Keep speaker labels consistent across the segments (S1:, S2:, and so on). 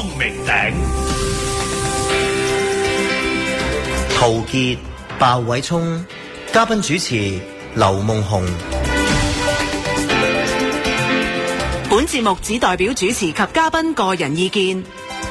S1: 光明頂。
S2: 陶傑、鮑偉聰，嘉賓主持劉夢熊。
S3: 本節目只代表主持及嘉賓個人意見。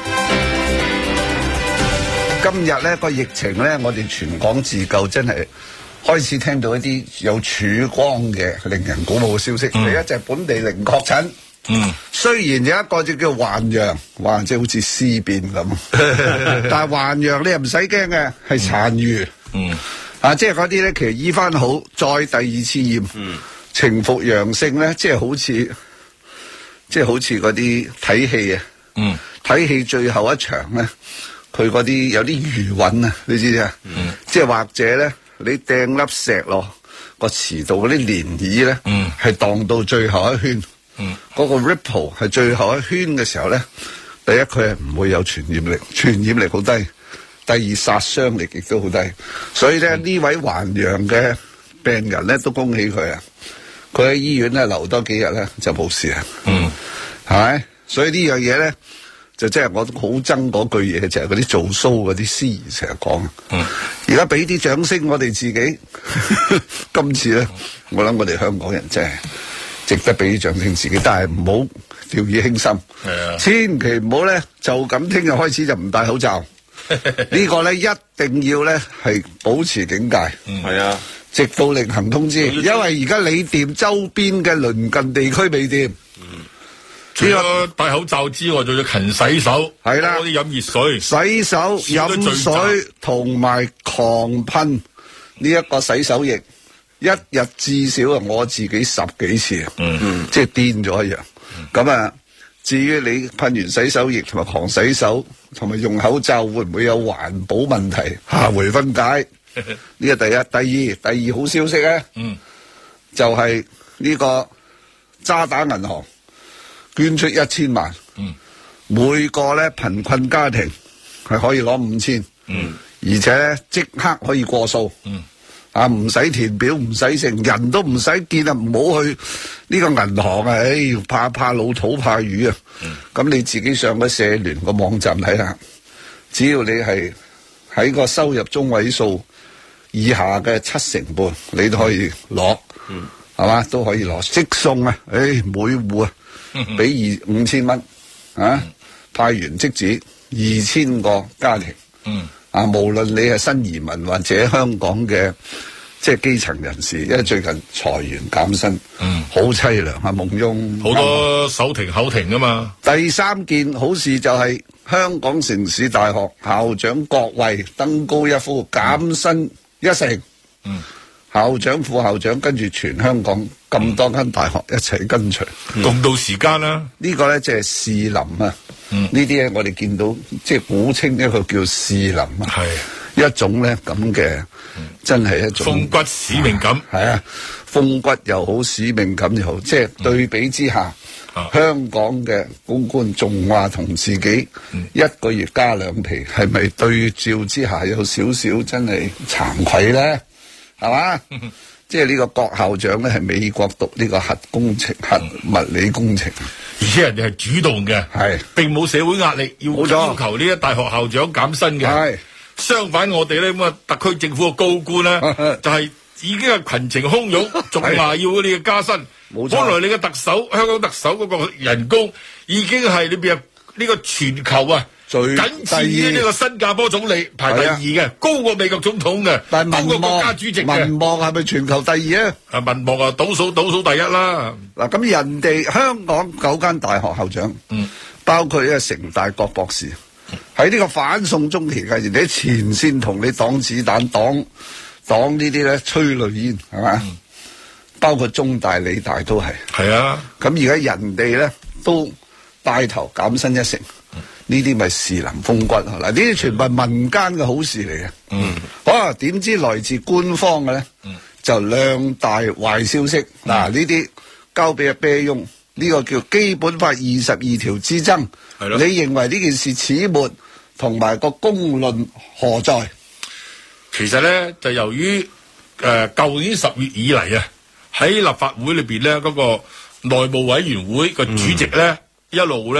S4: 今日呢個疫情呢，我哋全港自救真係開始聽到一啲有曙光嘅令人鼓舞嘅消息。第一就係本地零確診。雖然有一個就叫環陽，哇，即係好似屍變咁。但係環陽你又唔使驚嘅，係殘餘。即係嗰啲咧，其實醫翻好，再第二次驗，呈復陽性咧，即係好似嗰啲睇戲啊。睇戲最後一場咧，佢嗰啲有啲餘韻啊，你知唔知啊？即係或者咧，你掟粒石落個池度嗰啲漣漪咧，係蕩到最後一圈。嗰個 ripple 係最後一圈嘅時候咧，第一佢係唔會有傳染力好低，第二殺傷力亦都好低，所以咧呢位環陽嘅病人咧都恭喜佢啊！佢喺醫院咧留多幾日咧就冇事啊，係咪？所以呢樣嘢咧就即係我好憎嗰句嘢，就係嗰啲做 show 嗰啲司儀成日講。而家俾啲掌聲我哋自己，今次咧我諗我哋香港人真係值得俾啲掌聲自己，但係唔好掉以輕心，千祈唔好咧就咁聽日開始就唔戴口罩。呢個咧一定要咧係保持警戒，直到另行通知。因為而家你掂周邊嘅鄰近地區未掂，
S5: 除咗戴口罩之外，仲要勤洗手，
S4: 係啦，
S5: 多啲飲熱水，
S4: 洗手、飲水同埋狂噴呢一個洗手液。一日至少啊，我自己10幾次啊，即係癲咗一樣。咁至於你噴完洗手液同埋狂洗手，同埋用口罩會唔會有環保問題？下回分解。呢個第一，第二好消息咧，就係呢個渣打銀行捐出1000萬，每個咧貧困家庭係可以攞5000，而且咧即刻可以過數。唔使填表，唔使成，人都唔使見啊！唔好去呢個銀行啊！怕老土怕魚啊！咁你自己上個社聯個網站睇下，只要你係喺個收入中位數以下嘅7%，你都可以攞，係嘛？都可以攞即送啊！每戶啊，俾5000蚊啊，派完即止2000個家庭。無論你係新移民或者香港嘅即係基層人士，因為最近裁員減薪，好凄涼啊！夢翁
S5: 好多手停口停㗎嘛。
S4: 第三件好事就係香港城市大學校長郭位登高一呼，減薪1成。校長、副校長跟住全香港咁多間大學一齊跟隨，
S5: 共度時間啦。
S4: 呢個咧即係士林啊！呢啲咧我哋見到即係古稱一個叫士林啊，係一種咧咁嘅，真係一種
S5: 風骨使命感。
S4: 係啊，風骨又好，使命感又好，即係對比之下，香港嘅高官仲話同自己一個月加2皮，係咪對照之下有少少真係慚愧咧？係嘛？即係呢個郭校長咧，係美國讀呢個核物理工程，
S5: 而且人哋係主動嘅，係並冇社會壓力要求呢一大學校長減薪嘅。係相反，我哋咧咁啊，特區政府嘅高官咧，就係已經係群情洶湧，仲話要你嘅加薪。冇錯，本來你嘅特首，香港特首嗰個人工已經係裏邊呢個全球啊。僅次於呢個新加坡總理排第2嘅，高過美國總統嘅，高過國家主席嘅。
S4: 民望係咪全球第2啊？
S5: 民望啊，倒數第1啦。
S4: 嗱，咁人哋香港9間大學校長，包括呢個城大郭博士，喺呢個反送中期間，人哋喺前線同你擋子彈、擋呢啲咧催淚煙，係嘛？包括中大、理大都係。係啊。咁而家人哋咧都帶頭減薪1成。呢啲咪士林風骨嗱，呢啲全部係民間嘅好事嚟嘅。好，點知來自官方嘅咧，就兩大壞消息。嗱，呢啲交俾阿啤翁，呢個叫基本法22條之爭。你認為呢件事始末同埋個公論何在？
S5: 其實咧就由於舊年10月以嚟啊，喺立法會裏邊咧嗰個內務委員會個主席咧一路咧就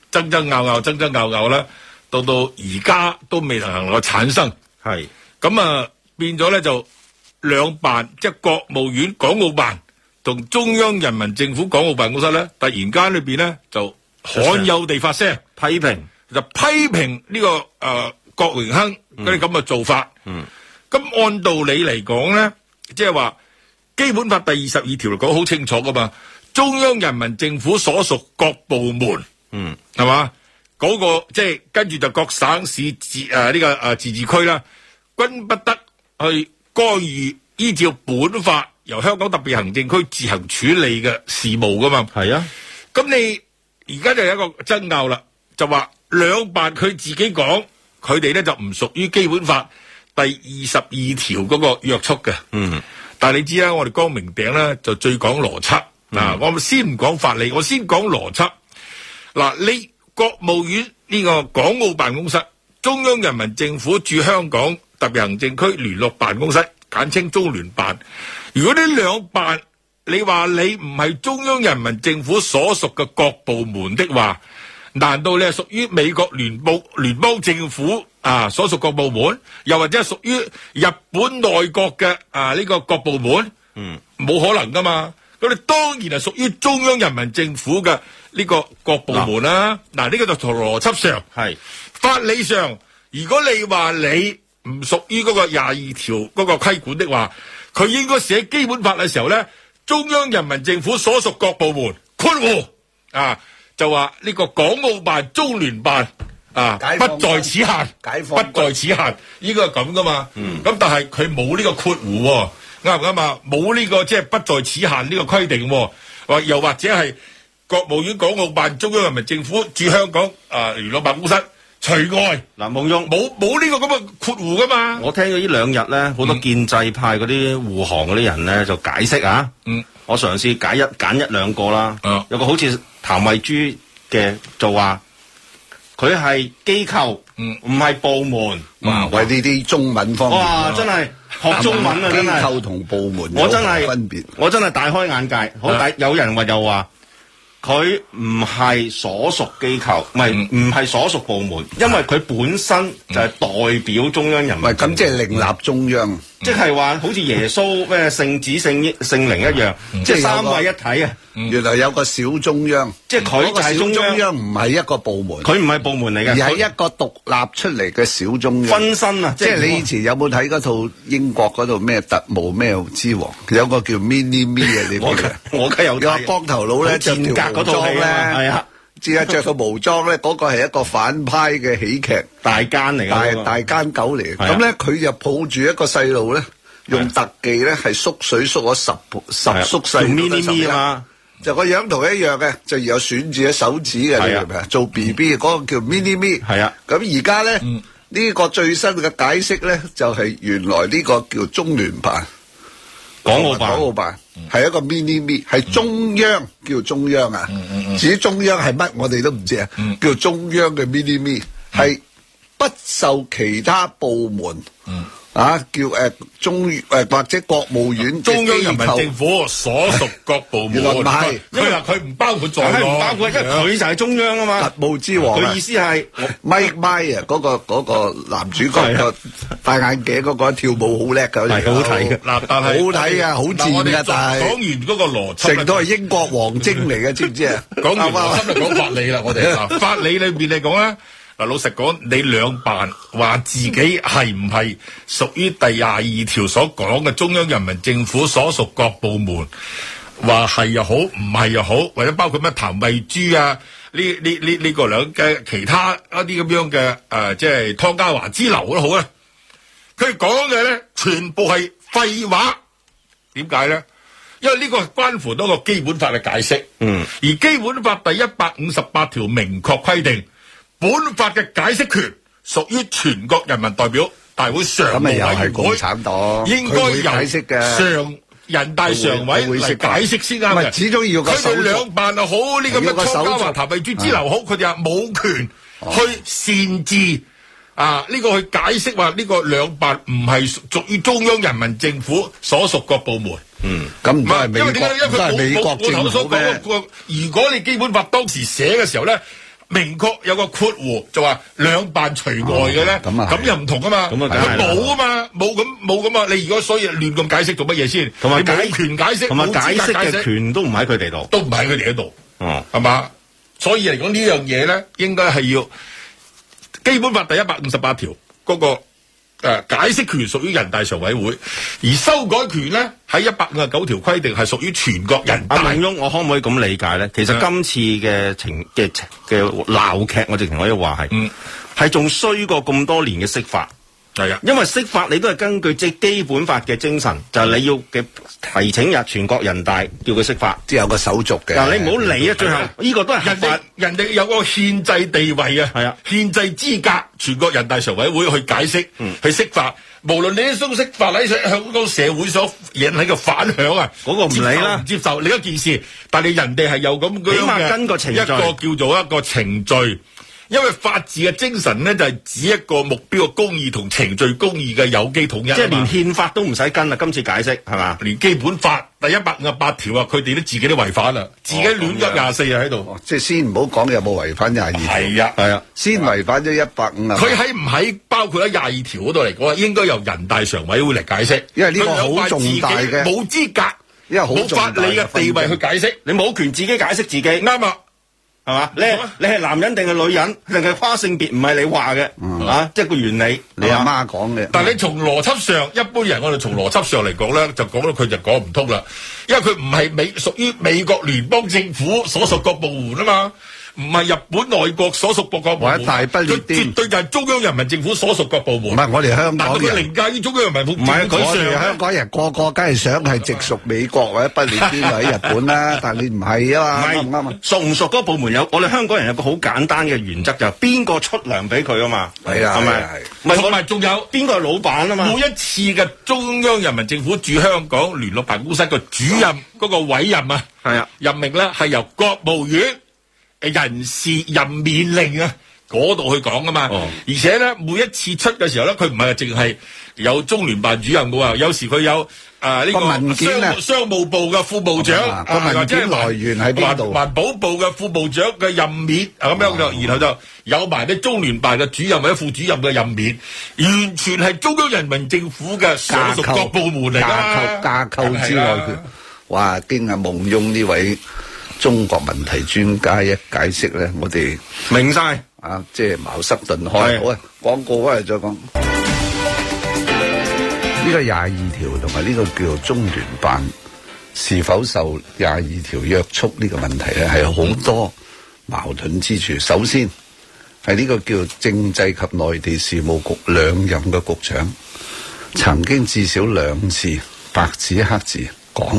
S5: 爭拗啦，到而家都未能夠產生。
S1: 係
S5: 咁啊，變咗咧就兩辦，即係國務院港澳辦同中央人民政府港澳辦公室咧，突然間裏邊咧就罕有地發聲
S1: 批評
S5: 呢個郭榮鏗嗰啲咁嘅做法。咁按道理嚟講咧，即係話基本法第22條嚟講好清楚噶嘛，中央人民政府所屬各部門，係嘛？嗰個即係跟住就各省市自治區啦，均不得去干預依照本法由香港特別行政區自行處理嘅事務噶嘛。
S1: 係啊，
S5: 咁你而家就有一個爭拗啦，就話兩辦佢自己講，佢哋咧就唔屬於基本法第22條嗰個約束嘅。但係你知啦，我哋光明頂咧就最講邏輯。我先唔講法理，我先講邏輯。你國務院呢個港澳辦公室、中央人民政府駐香港特別行政區聯絡辦公室，簡稱中聯辦。如果呢兩辦你話你唔係中央人民政府所屬嘅各部門的話，難道你係屬於美國聯邦政府所屬各部門，又或者係屬於日本內閣嘅呢個各部門？冇可能噶嘛。咁你當然係屬於中央人民政府嘅呢個各部門啦。呢個就從邏輯上係，法理上，如果你話你唔屬於嗰個22條嗰個規管的話，佢應該寫基本法嘅時候咧，中央人民政府所屬各部門括弧就話呢個港澳辦、中聯辦不在此限，不在此限，應該係咁噶嘛。咁但係佢冇呢個括弧喎。啱唔啱啊？冇呢個即係不在此限呢個規定，又或者係國務院港澳辦、中央人民政府駐香港聯絡辦公室除外。
S1: 冇用，冇
S5: 呢個咁嘅括弧噶嘛。
S1: 我聽咗呢兩日咧，好多建制派嗰啲護航嗰啲人咧就解釋啊。我嘗試揀一兩個啦。有個好似譚慧珠嘅就話佢係機構，唔係部門。
S4: 為呢啲中文方面，
S1: 哇！真係學中文啊，真係。
S4: 機構同部門有分別。
S1: 我真係大開眼界。有人又話佢唔係所屬機構，唔係所屬部門，因為佢本身就係代表中央人民。
S4: 咁即係另立中央，
S1: 即係話好似耶穌咩聖子聖靈一樣，即係三位一體啊！
S4: 原來有個小中央，
S1: 即係佢就係
S4: 中央，唔係一個部門，
S1: 佢唔係部門嚟嘅，
S4: 而係一個獨立出嚟嘅小中央。
S1: 分身啊！
S4: 即係你以前有冇睇嗰套英國嗰度咩特務咩之王？有個叫 Mini Me 嘅，你
S1: 我梗有睇。
S4: 個光頭佬咧，着條毛裝咧，係啊，只係着個毛裝咧，嗰個係一個反派嘅喜劇
S1: 大奸嚟嘅，
S4: 大奸狗嚟。咁咧，佢就抱住一個細路咧，用特技咧係縮水縮咗十縮細
S1: Mini Me 啊嘛。
S4: 就個樣同一樣嘅，就有選住隻手指嘅，你明唔明啊？做 BB 嗰個叫 Mini Me，係啊。咁而家咧呢個最新嘅解釋咧，就係原來呢個叫中聯辦、港澳辦係一個 Mini Me，係中央叫中央啊。至於中央係乜，我哋都唔知啊。叫中央嘅 Mini Me 係不受其他部門。叫或者國務院
S5: 中央人民政府所屬各部門，
S4: 原來唔係，
S5: 佢話佢唔包括在內，
S1: 唔包括，因為佢就係中央啊嘛，
S4: 特務之王。
S1: 佢意思係
S4: Mike 嗰個男主角個戴眼鏡嗰個跳舞好叻㗎，
S1: 係好睇嘅。
S5: 嗱，但係
S4: 好睇㗎，好賤㗎，但係
S5: 講完嗰個邏輯，
S4: 成都係英國王晶嚟嘅，知唔知啊？
S5: 講完邏輯就講法理啦，我哋法理裏邊嚟講咧。老實講，你兩辦話自己係唔係屬於第22條所講嘅中央人民政府所屬各部門，話係又好，唔係又好，或者包括咩譚慧珠啊，呢個兩嘅其他一啲咁樣嘅即係湯家驊之流都好啦。佢講嘅咧，全部係廢話。點解咧？因為呢個係關乎到個基本法嘅解釋。而基本法第158條明確規定。本法嘅解釋權屬於全國人民代表大會常務委員會，應該由人大常委嚟解釋先啱嘅。
S4: 始終要個手續。
S5: 佢哋兩辦又好，呢個咩湯家驊、譚慧珠之流好，佢哋係冇權去擅自呢個去解釋話呢個兩辦唔係屬於中央人民政府所屬各部門。
S4: 咁唔係
S5: 因為點解？因為佢冇頭先所講，如果你基本法當時寫嘅時候咧。 明確有個括弧就話兩辦除外嘅咧，咁又唔同啊嘛，冇啊嘛，冇咁啊！你如果所以亂咁解釋做乜嘢先？同埋冇權解釋，
S1: 同埋解釋嘅權都唔喺佢哋度，
S5: 都唔喺佢哋嗰度，係嘛？所以嚟講呢樣嘢咧，應該係要基本法第158條嗰個解釋權屬於人大常委會，而修改權咧喺159條規定係屬於全國人大。
S1: 阿永庸，我可唔可以咁理解咧？其實今次嘅鬧劇，我直情可以話係仲衰過咁多年嘅釋法。係啊，因為釋法你都係根據即基本法嘅精神，就係你要嘅提請全國人大叫佢釋法，
S4: 即係有個手續嘅。
S1: 嗱，你唔好理啊，最後呢個都係合法。
S5: 人哋有個憲制地位啊，係啊，憲制資格，全國人大常委會去解釋，去釋法。無論你啲鬆釋法喺香港社會所引起嘅反響啊，
S1: 嗰個唔理啦，
S5: 唔接受另一件事。但係人哋係有咁嘅，
S1: 起碼跟個程序，
S5: 一個叫做一個程序。因為法治嘅精神咧，就係指一個目標嘅公義同程序公義嘅有機統一。
S1: 即係連憲法都唔使跟啦，今次解釋係嘛？
S5: 連基本法第158條啊，佢哋都自己都違反啦，自己亂噏24啊喺度。
S4: 即係先唔好講有冇違反22條。係啊，先違反咗150啊。
S5: 佢喺唔喺包括喺22條嗰度嚟講，應該由人大常委會嚟解釋。
S4: 因為呢個好重大嘅，
S5: 冇資格，
S4: 因為
S5: 冇法理嘅地位去解釋，
S1: 你冇權自己解釋自己。啱啊。係嘛？你係男人定係女人，定係跨性別？唔係你話嘅，即係個原理。
S4: 你阿媽講嘅。
S5: 但係你從邏輯上，一般人我哋從邏輯上嚟講咧，就講到佢就講唔通啦，因為佢唔係屬於美國聯邦政府所屬各部門啊嘛。唔係日本內閣所屬各個部門，
S4: 大不列顛，
S5: 絕對就係中央人民政府所屬各部門。
S4: 唔係我哋香港人，
S5: 但係佢凌駕於中央人民政府。
S4: 唔係我哋香港人個個梗係想係直屬美國或者不列顛或者日本啦，但係你唔係啊嘛，啱唔啱啊？
S1: 屬唔屬嗰個部門有？我哋香港人有個好簡單嘅原則，就係邊個出糧俾佢啊嘛。
S4: 係啊，係
S5: 咪？同埋仲有
S1: 邊個係老闆啊嘛？
S5: 每一次嘅中央人民政府駐香港聯絡辦公室嘅主任嗰個委任啊，係啊，任命咧係由國務院人事任免令啊，嗰度去講噶嘛，而且咧每一次出嘅時候咧，佢唔係淨係有中聯辦主任嘅喎，有時佢有呢個
S4: 文件
S5: 商務部嘅副部長，
S4: 個文件來源喺邊度？
S5: 環保部嘅副部長嘅任免咁樣就，然後就有埋啲中聯辦嘅主任或者副主任嘅任免，完全係中央人民政府嘅所屬各部門嚟㗎，
S4: 架構之外，哇！經阿夢熊呢位中國問題專家一解釋咧，我哋
S1: 明晒
S4: 啊，即係茅塞頓開。好啊，廣告翻嚟再講。呢個22條同埋呢個叫做中聯辦是否受22條約束呢個問題咧，係好多矛盾之處。首先係呢個叫政制及內地事務局兩任嘅局長，曾經至少2次白紙黑字講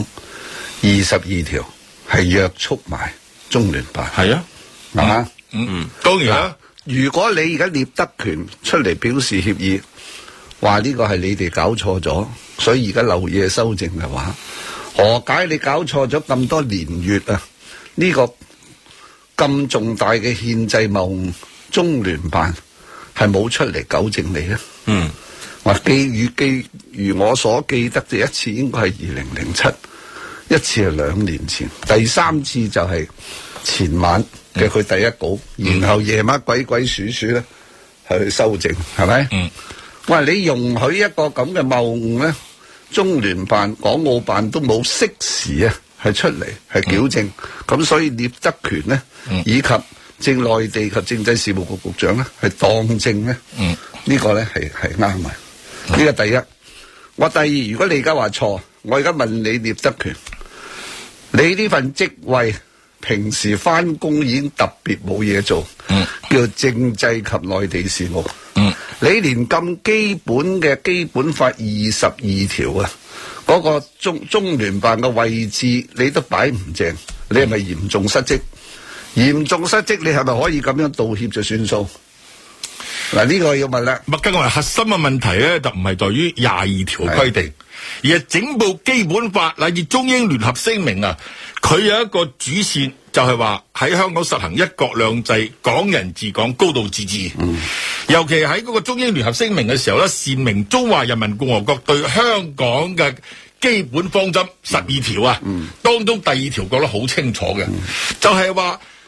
S4: 22條。係約束埋中聯辦，
S1: 係啊，
S5: 係嘛？當然啦。
S4: 如果你而家聶德權出嚟表示歉意，話呢個係你哋搞錯咗，所以而家漏夜修正嘅話，何解你搞錯咗咁多年月啊？呢個咁重大嘅憲制謬誤，中聯辦係冇出嚟糾正你咧？我如我所記得，第一次應該係2007。一次係2年前，第3次就係前晚嘅佢第一稿，然後夜晚鬼祟祟咧去修正，係咪？我話你容許一個咁嘅謬誤咧，中聯辦、港澳辦都冇適時啊，係出嚟係矯正，咁所以聶德權咧，以及政內地及政制事務局局長咧，係當正咧，呢個咧係啱嘅。呢個第一，我第二，如果你而家話錯，我而家問你聶德權。你呢份職位平時翻工已經特別冇嘢做，叫政制及內地事務。你連咁基本嘅基本法22條啊，嗰個中聯辦嘅位置你都擺唔正，你係咪嚴重失職？嚴重失職，你係咪可以咁樣道歉就算數？嗱，呢個要問啦。
S5: 更為核心嘅問題咧，就唔係在於22條規定。而係整部基本法乃至中英聯合聲明啊，佢有一個主線就係話喺香港實行一國兩制、港人治港、高度自治。尤其喺嗰個中英聯合聲明嘅時候咧，闡明中華人民共和國對香港嘅基本方針12條啊，當中第2條講得好清楚嘅，就係話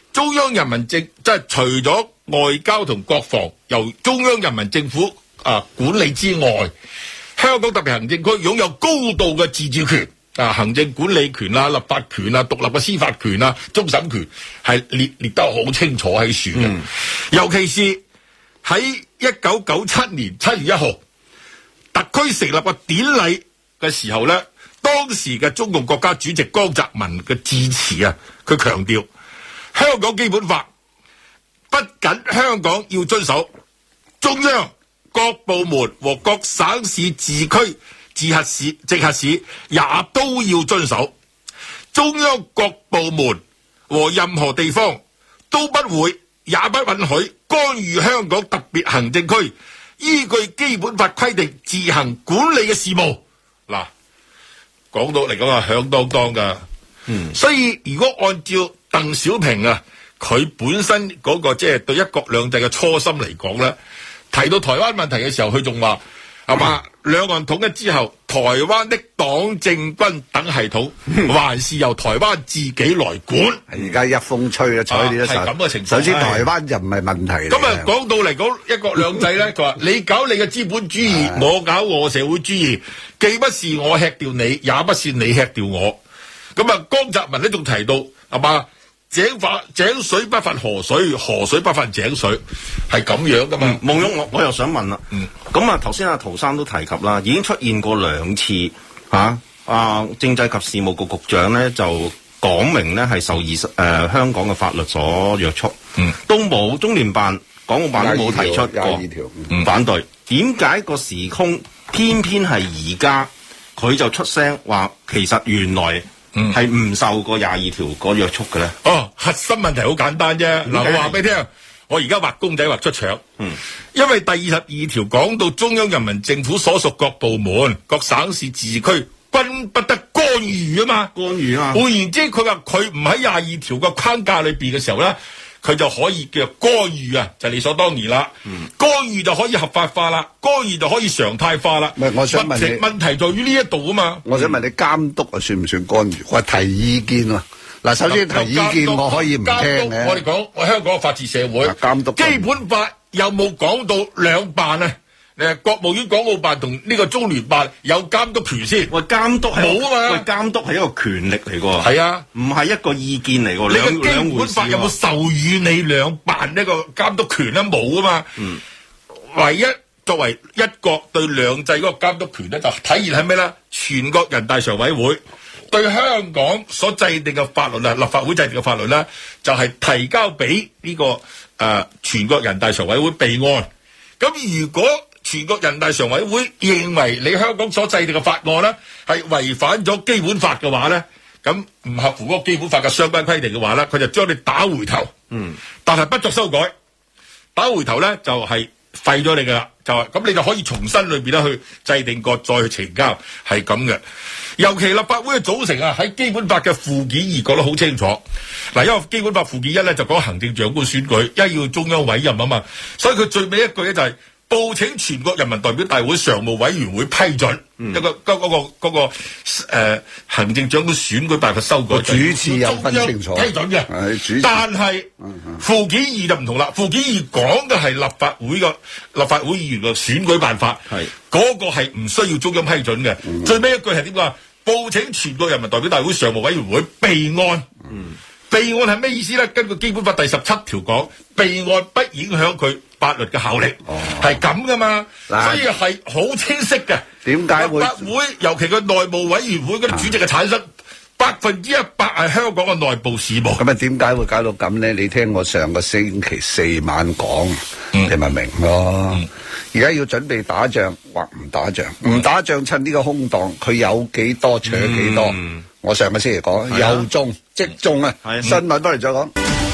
S5: 中央人民即係除咗外交同國防由中央人民政府管理之外，香港特別行政區擁有高度嘅自治權。行政管理權啊、立法權啊、獨立嘅司法權啊、終審權係列得好清楚喺樹嘅。尤其是喺1997年7月1號特區成立嘅典禮嘅時候咧，當時嘅中共國家主席江澤民嘅致辭啊，佢強調香港基本法不僅香港要遵守，中央各部門和各省市自區直轄市也都要遵守，中央各部門和任何地方都不會也不允許干預香港特別行政區依據基本法規定自行管理嘅事務。嗱，講到嚟講係響當當噶，所以如果按照鄧小平啊，佢本身嗰個即係對一國兩制嘅初心嚟講咧，提到台灣問題嘅時候，佢仲話係嘛？兩岸統一之後，台灣的黨政軍等系統還是由台灣自己來管。
S4: 而家一風吹啊，睬你一陣。係咁嘅情況。首先台灣就唔係問題。
S5: 咁啊，講到嚟講一國兩制咧，佢話你搞你嘅資本主義，我搞我社會主義，既不是我吃掉你，也不是你吃掉我。咁啊，江澤民咧仲提到係嘛？井水不犯河水，河水不犯井水，係咁樣噶嘛？
S1: 夢熊，我又想問啦。咁啊，頭先阿陶生都提及啦，已經出現過2次政制及事務局局長咧就講明咧係受香港嘅法律所約束，都冇中聯辦、港澳辦都冇提出過反對。點解個時空偏偏係而家佢就出聲話，其實原來係唔受過22條個約束嘅咧？
S5: 核心問題好簡單啫。嗱，我話俾你聽，我而家畫公仔畫出腸。因為第22條講到中央人民政府所屬各部門、各省市自治區均不得干預啊嘛。
S1: 干預啊！
S5: 換言之，佢話佢唔喺22條個框架裏邊嘅時候咧，佢就可以叫干預啊，就理所當然啦。干預就可以合法化啦，干預就可以常態化啦。
S4: 唔係，我想問你，
S5: 問題在於呢一度啊嘛。
S4: 我想問你監督啊，算唔算干預？我提意見啊。嗱，首先提意見我可以唔聽嘅。
S5: 我哋講我香港嘅法治社會，
S4: 監督
S5: 基本法有冇講到兩辦啊？國務院港澳辦同呢個中聯辦有監督權先？
S1: 喂，監督係
S5: 冇啊嘛？
S1: 喂，監督係一個權力嚟㗎。
S5: 係啊，
S1: 唔係一個意見嚟㗎。
S5: 你嘅基本法有冇授予你兩辦呢個監督權咧？冇啊嘛。唯一作為一國對兩制嗰個監督權咧，就體現喺咩咧？全國人大常委會對香港所制定嘅法律啊，立法會制定嘅法律咧，就係提交俾呢個全國人大常委會備案。咁如果全國人大常委會認為你香港所制定嘅法案咧係違反咗基本法嘅話咧，咁唔合乎嗰個基本法嘅相關規定嘅話咧，佢就將你打回頭。但係不作修改，打回頭咧就係廢咗你噶啦，就係咁你就可以重新裏邊咧去制定過再去呈交，係咁嘅。尤其立法會嘅組成啊，喺基本法嘅附件2講得好清楚。嗱，因為基本法附件1咧就講行政長官選舉，要中央委任啊嘛，所以佢最尾一句咧就係報請全國人民代表大會常務委員會批准一個行政長官選舉辦法修改，
S4: 主次有分清楚
S5: 批准嘅。但係附件2就唔同啦，附件2講嘅係立法會議員嘅選舉辦法，嗰個係唔需要中央批准嘅。最尾一句係點講？報請全國人民代表大會常務委員會備案。備案係咩意思咧？根據基本法第17條講，備案不影響佢法律嘅效力，係咁噶嘛？所以係好清晰嘅。
S4: 點解會？
S5: 立法會尤其個內務委員會嗰啲主席嘅產生，100%係香港嘅內部事務。
S4: 咁啊，點解會搞到咁咧？你聽我上個星期4晚講，你咪明咯。而家要準備打仗或唔打仗，唔打仗趁呢個空檔，佢有幾多取幾多。我上個星期講有中即中啊！新聞翻嚟再講。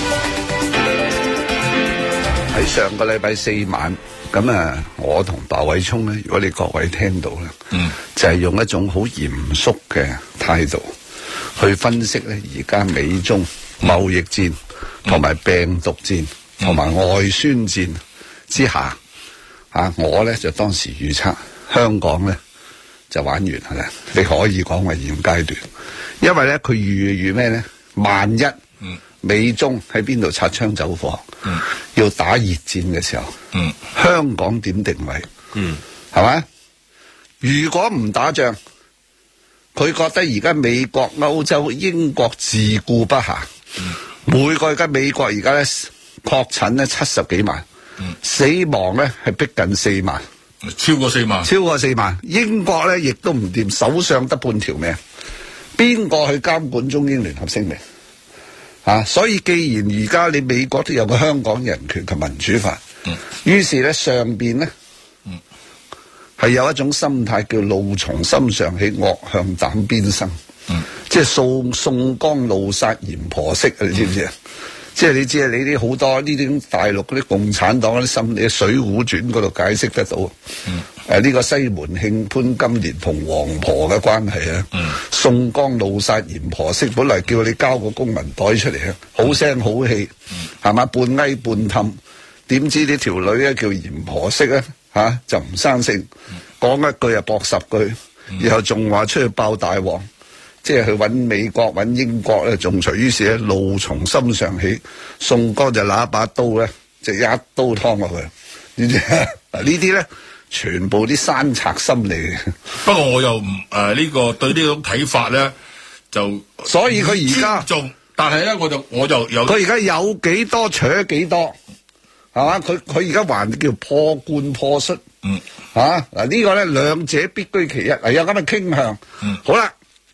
S4: 喺上個禮拜4晚，咁啊，我同鮑偉聰咧，如果你各位聽到咧，就係用一種好嚴肅嘅態度去分析咧，而家美中貿易戰同埋病毒戰同埋外宣戰之下，我咧就當時預測香港咧就玩完係啦，你可以講為現階段，因為咧佢預咩咧？萬一美中喺邊度擦槍走火，要打熱戰嘅時候，香港點定位？係咪？如果唔打仗，佢覺得而家美國、歐洲、英國自顧不暇，每個而家美國而家咧確診咧70幾萬，死亡咧係逼近4萬，
S5: 超過4萬。
S4: 英國咧亦都唔掂，首相得半條命，邊個去監管中英聯合聲明？所以既然而家你美國都有個香港人權及民主法，於是咧上邊咧係有一種心態叫怒從心上起，惡向膽邊生，即係宋江怒殺閻婆惜啊！你知唔知啊？即係你知啊，你啲好多呢啲大陸嗰啲共產黨嗰啲心理，《水滸傳》嗰度解釋得到。呢個西門慶、潘金蓮同黃婆嘅關係啊。宋江怒殺閻婆惜，本來叫你交個公文袋出嚟啊，好聲好氣，係嘛，半翳半氹，點知呢條女咧叫閻婆惜咧就唔生性，講一句就駁10句，然後仲話出去爆大鑊。即係去揾美國揾英國咧，仲隨於是咧怒從心上起，宋江就拿一把刀咧，就一刀劏落去。呢啲咧全部啲山賊心理嘅。
S5: 不過我又唔呢個對呢種睇法咧，就
S4: 所以佢而家
S5: 尊重，但係咧我就有
S4: 佢而家有幾多扯幾多，係嘛？佢而家還叫破罐破摔。嗱呢個咧兩者必居其一，有咁嘅傾向。好啦。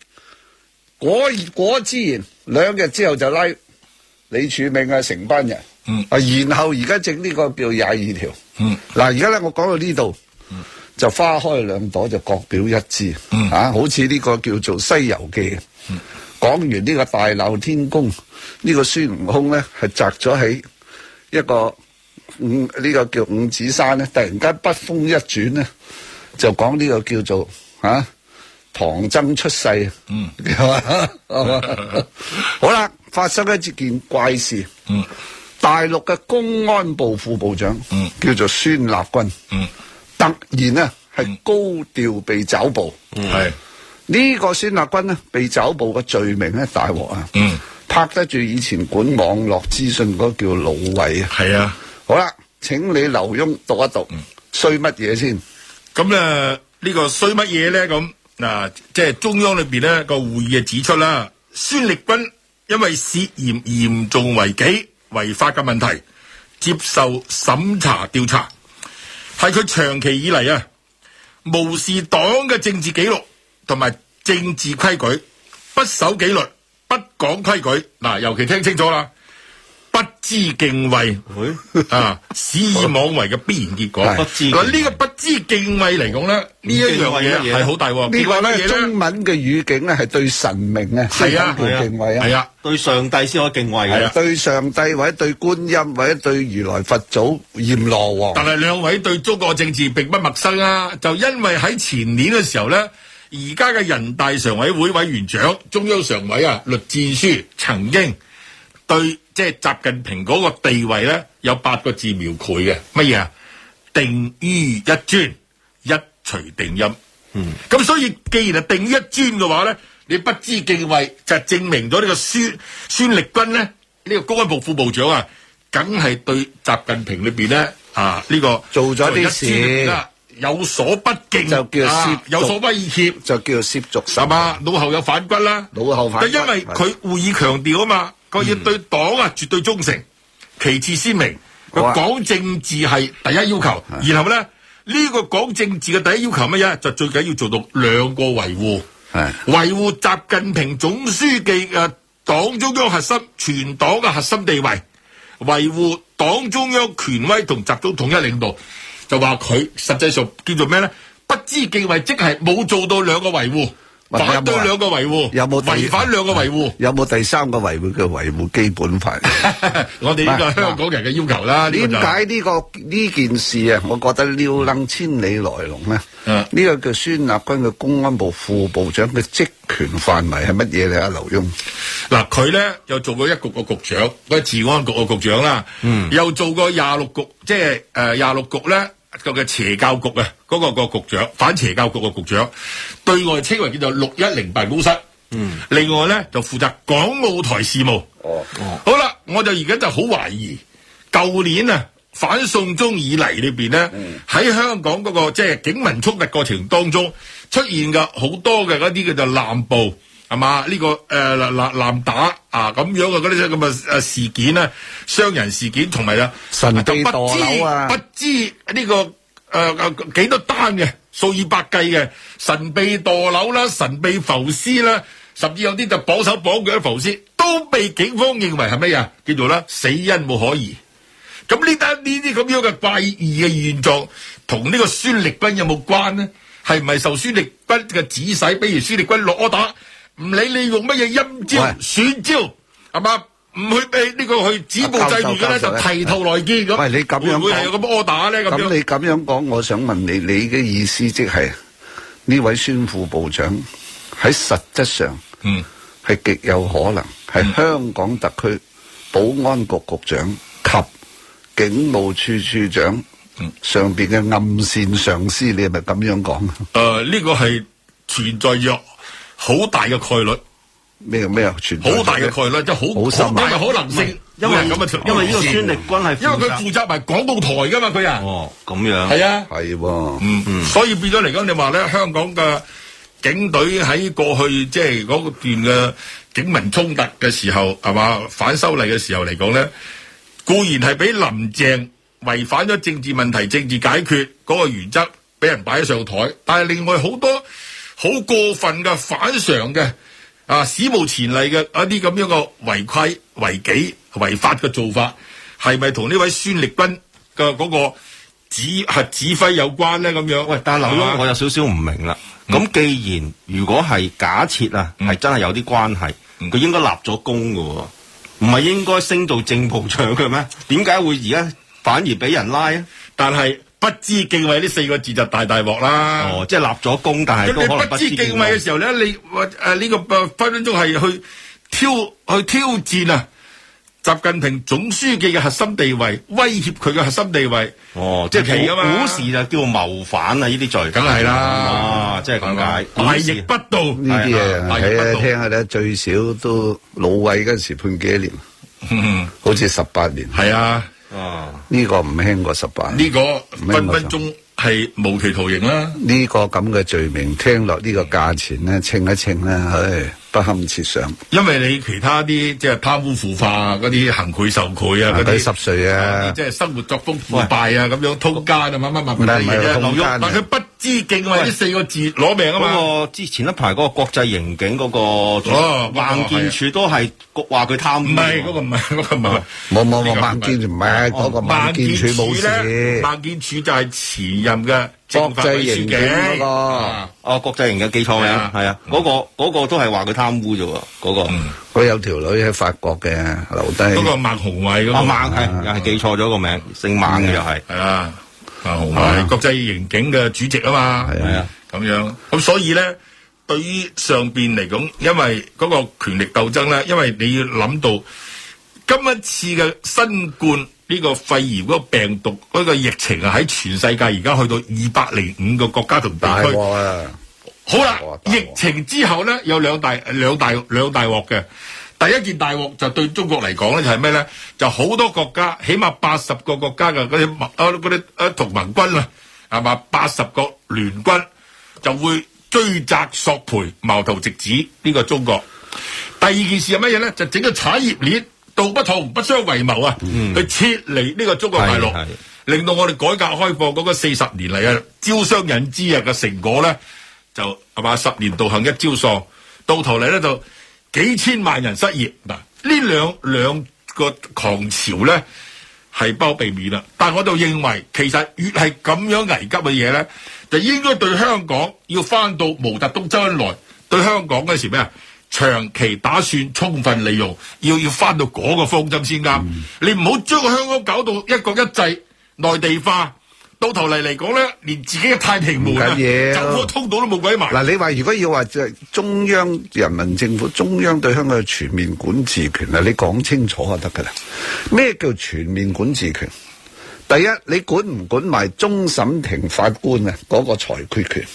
S4: 果之然2日之後就拉李柱銘啊成班人，然後而家整呢個叫22條。嗱而家咧我講到呢度，就花開兩朵就各表一枝，好似呢個叫做《西遊記》。講完呢個大鬧天宮，呢個孫悟空咧係擲咗喺一個呢個叫五指山咧，突然間筆鋒一轉咧，就講呢個叫做唐僧出世，係嘛？好啦，發生一件怪事，大陸嘅公安部副部長，叫做孫立軍，突然呢係高調被抓捕。呢個孫立軍呢被抓捕嘅罪名咧大鑊啊！拍得住以前管網絡資訊嗰個叫魯偉啊。
S5: 係啊，
S4: 好啦，請你劉墉讀一讀，衰乜嘢先？
S5: 咁咧呢個衰乜嘢咧？咁即係中央裏邊呢個會議就指出啦，孫立軍因為涉嫌嚴重違紀違法嘅問題，接受審查調查，係佢長期以嚟無視黨嘅政治紀錄同埋政治規矩，不守紀律，不講規矩。尤其聽清楚啦，不知敬畏肆意妄為嘅必然結果。呢個不知敬畏嚟講咧，呢一樣嘢係好大鑊。
S4: 呢個咧中文嘅語境咧係對神明先叫敬畏啊，
S1: 對上帝先可以敬畏嘅。
S4: 對上帝或者對觀音或者對如來佛祖閻羅王。
S5: 但係兩位對中國政治並不陌生啊，就因為喺前年嘅時候咧，而家嘅人大常委會委員長、中央常委栗戰書曾經對即係習近平嗰個地位咧有8個字描繪嘅，乜嘢啊？定於一尊，一錘定音。咁所以既然係定於一尊嘅話咧，你不知敬畏就係證明咗呢個孫立軍咧，呢個公安部副部長梗係對習近平裏邊咧呢個
S4: 做咗啲事
S5: 有所不敬，
S4: 就叫做
S5: 有所威脅，
S4: 就叫做褻瀆神。
S5: 係嘛？腦後有反骨啦，
S4: 腦後反骨。
S5: 因為佢會議強調啊嘛，佢要對黨絕對忠誠，其次鮮明。佢講政治係第一要求，然後咧呢個講政治嘅第一要求乜嘢？就最緊要做到2個維護，維護習近平總書記嘅黨中央核心、全黨嘅核心地位，維護黨中央權威同集中統一領導。就話佢實際上叫做咩咧？不知敬畏，即係冇做到2個維護，反對2個維護，
S4: 有冇
S5: 違反2個維護？
S4: 有冇第3個維護叫維護基本法？
S5: 我哋呢個香港人嘅要求啦。
S4: 點解呢件事我覺得撩楞千里來龍咧？呢個叫孫立軍嘅公安部副部長嘅職權範圍係乜嘢咧？劉墉
S5: 佢咧又做過1局嘅局長，個治安局嘅局長啦，又做過26局，即係26局咧。嘅邪教局嗰個局長，反邪教局嘅局長，對外稱為叫做610辦公室， 另外咧就負責港澳台事務。好啦，我就而家就好懷疑，舊年啊反送中以嚟裏邊咧，喺香港嗰個即係警民衝突過程當中出現嘅好多嘅嗰啲叫做濫捕。係嘛？呢個濫打啊咁樣嘅嗰啲咁嘅事件咧，傷人事件同埋啊
S4: 神秘墮樓啊，
S5: 不知呢個幾多單嘅數以百計嘅神秘墮樓啦、神秘浮屍啦，甚至有啲就綁手綁腳嘅浮屍，都被警方認為係咩啊？叫做咧死因冇可疑。咁呢啲咁樣嘅怪異嘅現狀，同呢個孫力軍有冇關呢？係唔係受孫力軍嘅指使？比如孫力軍落柯打。唔理你用乜嘢陰招、損招，係嘛？唔去俾呢個去止暴制亂嘅咧，就提頭來見咁。
S4: 喂，你咁樣
S5: 會係有咁柯打咧？咁
S4: 你咁樣講，我想問你，你嘅意思即係呢位孫副部長喺實質上，係極有可能係香港特區保安局局長及警務處處長上邊嘅暗線上司，你係咪咁樣講？
S5: 呢個係存在咗好大嘅概率，
S4: 咩啊？
S5: 好大嘅概率，即係好大嘅可能性。因為呢個孫力軍係因為佢負責埋港澳台噶嘛，佢啊。
S1: 哦，咁樣。
S5: 係啊。
S4: 係喎。
S5: 所以變咗嚟講，你話咧，香港嘅警隊喺過去即係嗰段嘅警民衝突嘅時候，係嘛反修例嘅時候嚟講咧，固然係俾林鄭違反咗政治問題、政治解決嗰個原則，俾人擺上台，但係另外好多好過分嘅反常嘅史無前例嘅一啲咁樣嘅違規違紀違法嘅做法，係咪同呢位孫力軍嘅嗰個指揮有關咧？咁樣喂，
S1: 但係劉墉我有少少唔明啦。咁既然如果係假設啊，係真係有啲關係，佢應該立咗功㗎喎，唔係應該升做正部長嘅咩？點解會而家反而俾人拉啊？
S5: 但係不知敬畏呢4個字就大鑊啦。
S1: 哦，即係立咗功，但係都可能
S5: 不知敬畏嘅時候咧，你呢個分分鐘係去挑戰啊習近平總書記嘅核心地位，威脅佢嘅核心地位。哦，
S1: 即係古時就叫謀反啊！呢啲罪，
S5: 梗係啦，
S1: 即係咁解。
S5: 大逆不道
S4: 呢啲嘢，睇下聽下咧，最少都老魏嗰時判幾多年？好似18年。
S5: 係啊。
S4: 呢個唔輕過18年。
S5: 呢個分分鐘係無期徒刑啦。
S4: 呢個咁嘅罪名，聽落呢個價錢咧，稱一稱咧，唉，不堪設想。
S5: 因為你其他啲即係貪污腐化嗰啲行賄受賄啊，嗰啲
S4: 濕碎啊，
S5: 即係生活作風腐敗啊，咁樣通姦啊，乜
S4: 唔係通姦，
S5: 但佢不知敬畏呢4個字攞命啊嘛。
S1: 嗰個之前一排嗰個國際刑警嗰個孟建柱都係話佢貪污。
S5: 唔係嗰個唔係，
S4: 冇孟建柱唔係嗰個孟建柱冇事。
S5: 孟建柱就係前任嘅
S4: 國際刑警嗰個。
S1: 國際刑警記錯名，係啊，嗰個都係話佢貪污啫喎，嗰個。
S4: 佢有條女喺法國嘅留低。
S5: 嗰個孟宏偉嗰個。
S1: 孟係又係記錯咗個名，姓孟嘅又係。
S5: 係啊。係國際刑警嘅主席啊嘛，係啊，咁樣咁所以咧，對於上邊嚟講，因為嗰個權力鬥爭咧，因為你要諗到今一次嘅新冠呢個肺炎嗰個病毒嗰個疫情啊，喺全世界而家去到205個國家同地區。好啦，疫情之後咧有兩大鑊嘅。第一件大鑊就對中國嚟講咧，就係咩咧？就好多國家，起碼80個國家嘅嗰啲同盟軍啊，係嘛？80個聯軍就會追責索賠，矛頭直指呢個中國。第二件事係乜嘢咧？就整個產業鏈道不同不相為謀啊，去撤離呢個中國大陸，令到我哋改革開放嗰個40年嚟啊，招商引資啊嘅成果咧，就係嘛10年道行一朝喪，到頭嚟咧就幾千萬人失業嗱，呢兩個狂潮咧係不可避免啦。但係我就認為，其實越係咁樣危急嘅嘢咧，就應該對香港要翻到毛澤東周恩來對香港嗰時咩啊？長期打算充分利用，要翻到嗰個方針先啱。你唔好將香港搞到一國一制內地化。到頭嚟講咧，連自己嘅太平門走個通道都冇鬼埋。
S4: 嗱，你話如果要話中央人民政府、中央對香港嘅全面管治權啊，你講清楚就得噶啦。咩叫全面管治權？第一，你管唔管埋終審庭法官啊嗰個裁決權？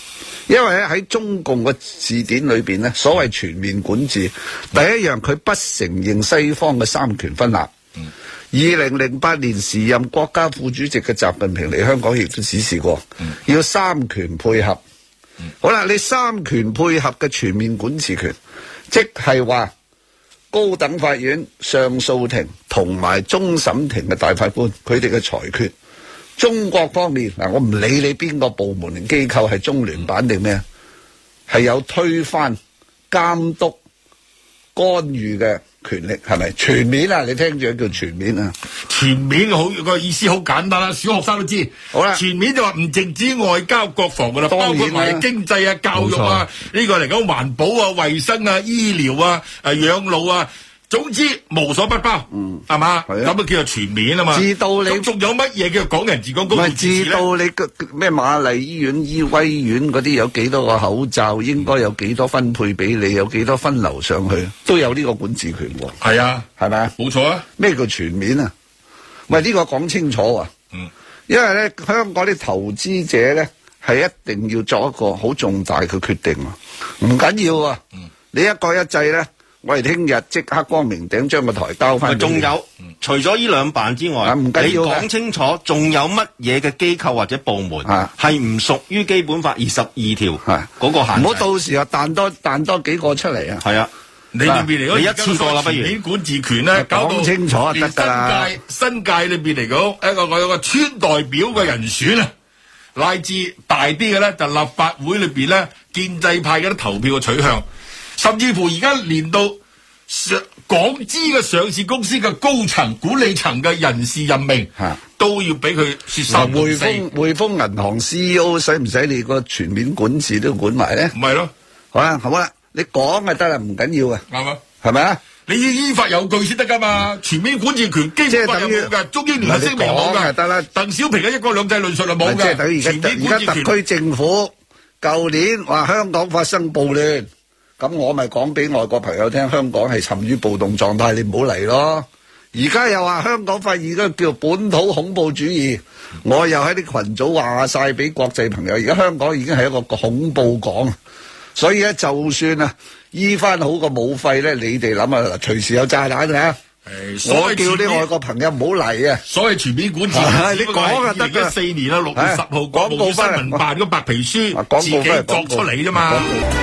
S4: 因為咧喺中共嘅字典裏邊咧，所謂全面管治，第一樣佢不承認西方嘅三權分立。2008年時任國家副主席嘅習近平嚟香港亦都指示過，要三權配合。好啦，你三權配合嘅全面管治權，即係話高等法院、上訴庭同埋終審庭嘅大法官，佢哋嘅裁決。中國方面嗱，我唔理你邊個部門機構係中聯辦定咩，係有推翻、監督、干預嘅權力，係咪全面啊？你聽住叫全面啊？
S5: 全面好個意思好簡單啦，小學生都知。好啦，全面就話唔淨止外交國防噶啦，包括埋經濟啊、教育啊，呢個嚟講環保啊、衛生啊、醫療啊、養老啊。總之無所不包，係嘛？咁啊叫做全面啊嘛。至到你仲有乜嘢叫做港人治港、公共治治咧？至到你咩瑪麗醫院、醫威院嗰啲有幾多個口罩，應該有幾多分配俾你，有幾多分流上去，都有呢個管治權喎。係啊，係咪啊？冇錯啊。咩叫全面啊？喂，呢個講清楚啊。因為咧，香港啲投資者咧係一定要作一個好重大嘅決定啊。唔緊要啊。你一國一制咧。我哋聽日即刻光明頂將個台交翻。仲有，除咗呢兩辦之外，你講清楚，仲有乜嘢嘅機構或者部門係唔屬於基本法22條嗰個限制？唔好到時又彈多幾個出嚟啊！係啊，你裏邊嚟講，你一次過啦，不如全面管治權咧，搞到清楚得㗎啦。新界裏邊嚟講，我有個村代表嘅人選啊，乃至大啲嘅咧，就立法會裏邊咧，建制派嘅投票嘅取向。甚至乎而家連到港資嘅上市公司嘅高層管理層嘅人事任命，都要俾佢說三道四。匯豐銀行 CEO 使唔使你個全面管治都要管埋咧？唔係咯，好啦，你講就得啦，唔緊要啊，啱啊，係咪啊？你要依法有據先得噶嘛，全面管治權基本法有冇噶？中英聯合聲明冇噶，得啦。鄧小平嘅一國兩制論述就冇噶。即係等於而家特區政府舊年話香港發生暴亂。咁我咪講俾外國朋友聽，香港係沉於暴動狀態，你唔好嚟咯。而家又話香港發現嗰個叫本土恐怖主義，我又喺啲群組話晒俾國際朋友，而家香港已經係一個恐怖港，所以咧就算啊醫翻好個武肺咧，你哋諗下，隨時有炸彈㗎。我叫啲外國朋友唔好嚟啊！所謂全面管治，你講就得㗎。2014年6月10號，國務院新聞辦嗰白皮書自己作出嚟啫嘛。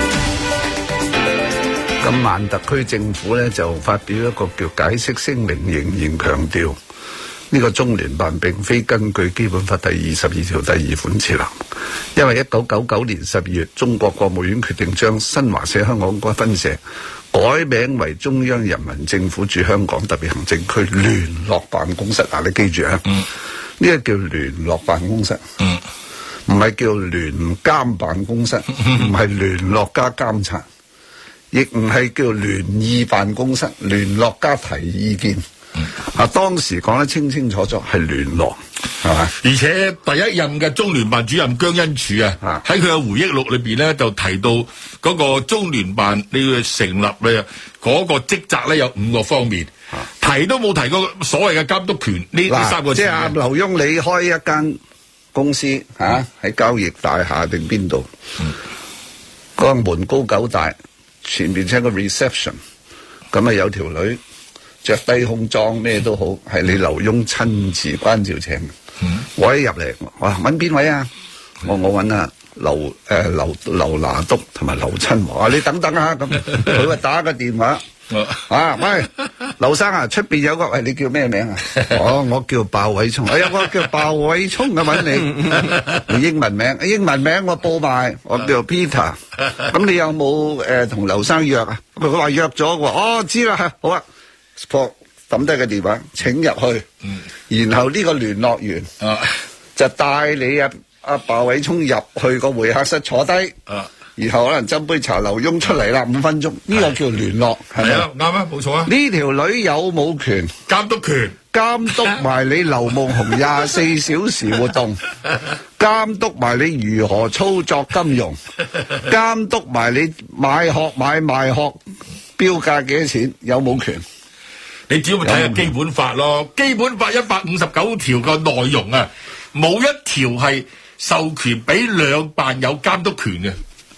S5: 今晚特區政府咧就發表一個叫解釋聲明，仍然強調呢個中聯辦並非根據基本法第22條第2款設立，因為1999年12月中國國務院決定將新華社香港嗰分社改名為中央人民政府駐香港特別行政區聯絡辦公室。你記住啊，呢個叫聯絡辦公室，唔係叫聯監辦公室，唔係聯絡加監察。亦唔係叫聯意辦公室，聯絡加提意見。當時講得清清楚楚係聯絡，係嘛？而且第一任嘅中聯辦主任姜恩柱啊，喺佢嘅回憶錄裏邊咧，就提到嗰個中聯辦你要成立咧，嗰個職責咧有5個方面，提都冇提過所謂嘅監督權呢3個字。即係阿劉墉，你開一間公司喺交易大廈定邊度？個門高9大。前面請個 reception， 咁啊有條女着低胸裝咩都好，係你劉墉親自關照請。我一入嚟，我話揾邊位啊？我揾啊劉拿督同埋劉親和。你等等啊，咁佢話打個電話。喂，劉生啊，出邊有個，喂，你叫咩名啊？我叫鮑偉聰。有個叫鮑偉聰嘅揾你，英文名我報埋，我叫 Peter。咁你有冇同劉生約啊？佢話約咗喎。知啦，好啊。抌低個電話，請入去。然後呢個聯絡員就帶你阿鮑偉聰入去個會客室坐低。然後可能斟杯茶，劉墉出嚟啦，5分鐘，呢個叫聯絡，係咪啊？啱啊，冇錯啊。呢條女有冇權？監督權，監督埋你劉夢熊24小時活動，監督埋你如何操作金融，監督埋你買殼買賣殼標價幾多錢，有冇權？你只要睇下基本法咯，基本法159條嘅內容啊，冇一條係授權俾兩辦有監督權嘅。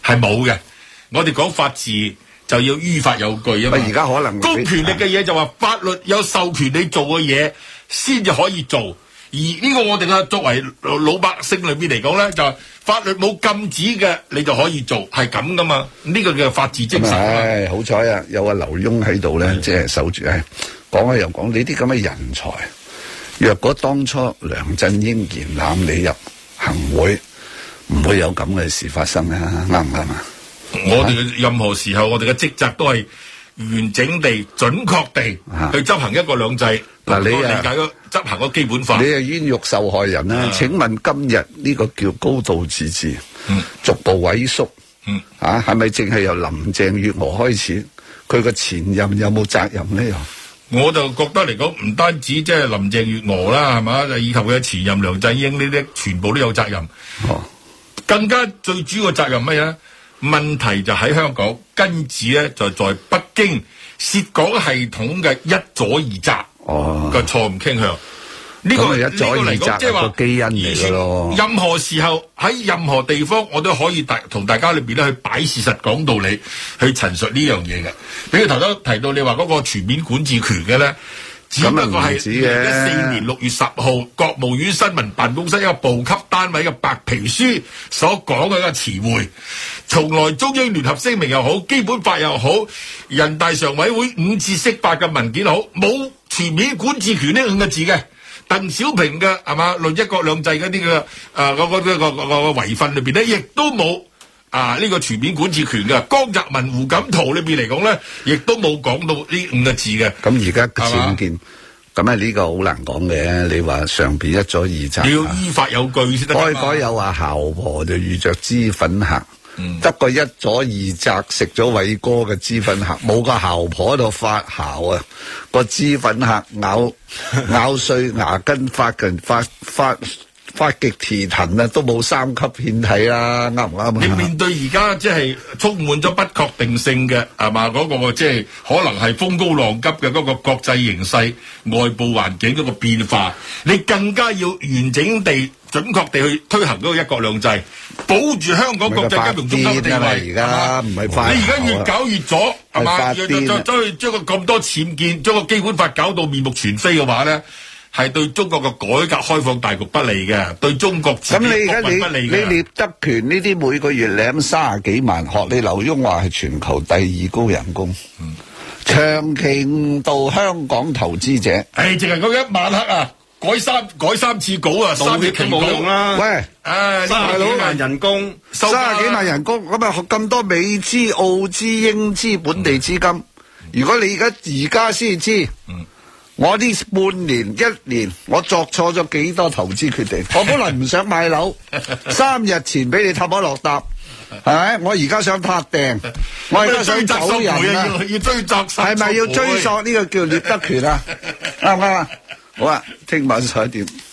S5: 係冇嘅。我哋講法治就要依法有據啊嘛。
S4: 而家可能
S5: 公權力嘅嘢就話法律有授權你做嘅嘢先至可以做。而呢個我哋嘅作為老百姓裏邊嚟講咧，就係法律冇禁止嘅，你就可以做，係咁噶嘛？呢個叫法治精神。
S4: 唉，好彩啊，有阿劉墉喺度咧，即係守住。講下又講，你啲咁嘅人才，若果當初梁振英延攬你入行會，唔會有咁嘅事發生啊？啱唔啱啊？
S5: 我哋嘅任何時候，我哋嘅職責都係完整地、準確地去執行一國兩制。嗱，你理解咗執行個基本法，
S4: 你係冤獄受害人啦。請問今日呢個叫高度自治，逐步萎縮，係咪淨係由林鄭月娥開始？佢個前任有冇責任呢？
S5: 我就覺得嚟講，唔單止即係林鄭月娥啦，係嘛，以及佢嘅前任梁振英呢啲，全部都有責任。更加最主要嘅責任乜嘢咧？問題就喺香港，根子咧就在北京涉港系統嘅一左二窄嘅錯誤傾向。呢個係一左二窄，即係話
S4: 基因嚟嘅咯。
S5: 任何時候喺任何地方，我都可以同大家裏邊咧去擺事實、講道理，去陳述呢樣嘢嘅。比如頭先提到你話嗰個全面管治權嘅咧，只不過係2014年6月10號國務院新聞辦公室一個部級單位嘅白皮書所講嘅一個詞彙，從來中央聯合聲明又好，基本法又好，人大常委會5次釋法嘅文件好，冇全面管治權呢5個字嘅。鄧小平嘅係嘛論一國兩制嗰啲嘅嗰個遺訓裏邊咧，亦都冇呢個全面管治權嘅。江澤民、胡錦濤裏邊嚟講咧，亦都冇講到呢5個字嘅。
S4: 咁而家僭建，咁啊呢個好難講嘅。你話上邊一左二窄，
S5: 你要依法有據先得。
S4: 開改有話姣婆就遇着脂粉客。得個一左二窄，食咗偉哥嘅脂粉客，冇個姣婆喺度發姣啊！個脂粉客咬碎牙根發極蹄騰啊，都冇3級片睇啦，啱唔啱啊？
S5: 你面對而家即係充滿咗不確定性嘅係嘛嗰個即係可能係風高浪急嘅嗰個國際形勢、外部環境嗰個變化，你更加要完整地、準確地去推行嗰個一國兩制，保住香港國際金融中心嘅地位。
S4: 而家唔係快，
S5: 你而家越搞越左係嘛？走去將個咁多僭建，將個基本法搞到面目全非嘅話咧，係對中國嘅改革開放大局不利嘅，對中國自己國民不利嘅。
S4: 你聶德權呢啲每個月領30幾萬，學你劉墉話係全球第2高人工，長期誤導香港投資者。
S5: 淨係嗰一晚黑啊！改三次稿啊，3月期冇用啦。
S4: 喂
S1: ，30幾萬人工
S4: ，30幾萬人工，咁啊咁多美資、澳資、英資本地資金，如果你而家先知，我呢半年、1年，我作錯咗幾多投資決定？我本來唔想買樓，3日前俾你踏我落搭，係咪？我而家想撻訂，我而家想走人啊！
S5: 要追責，
S4: 係咪要追溯呢個叫聶德權啊？啱唔啱啊？好啊，聽晚11點。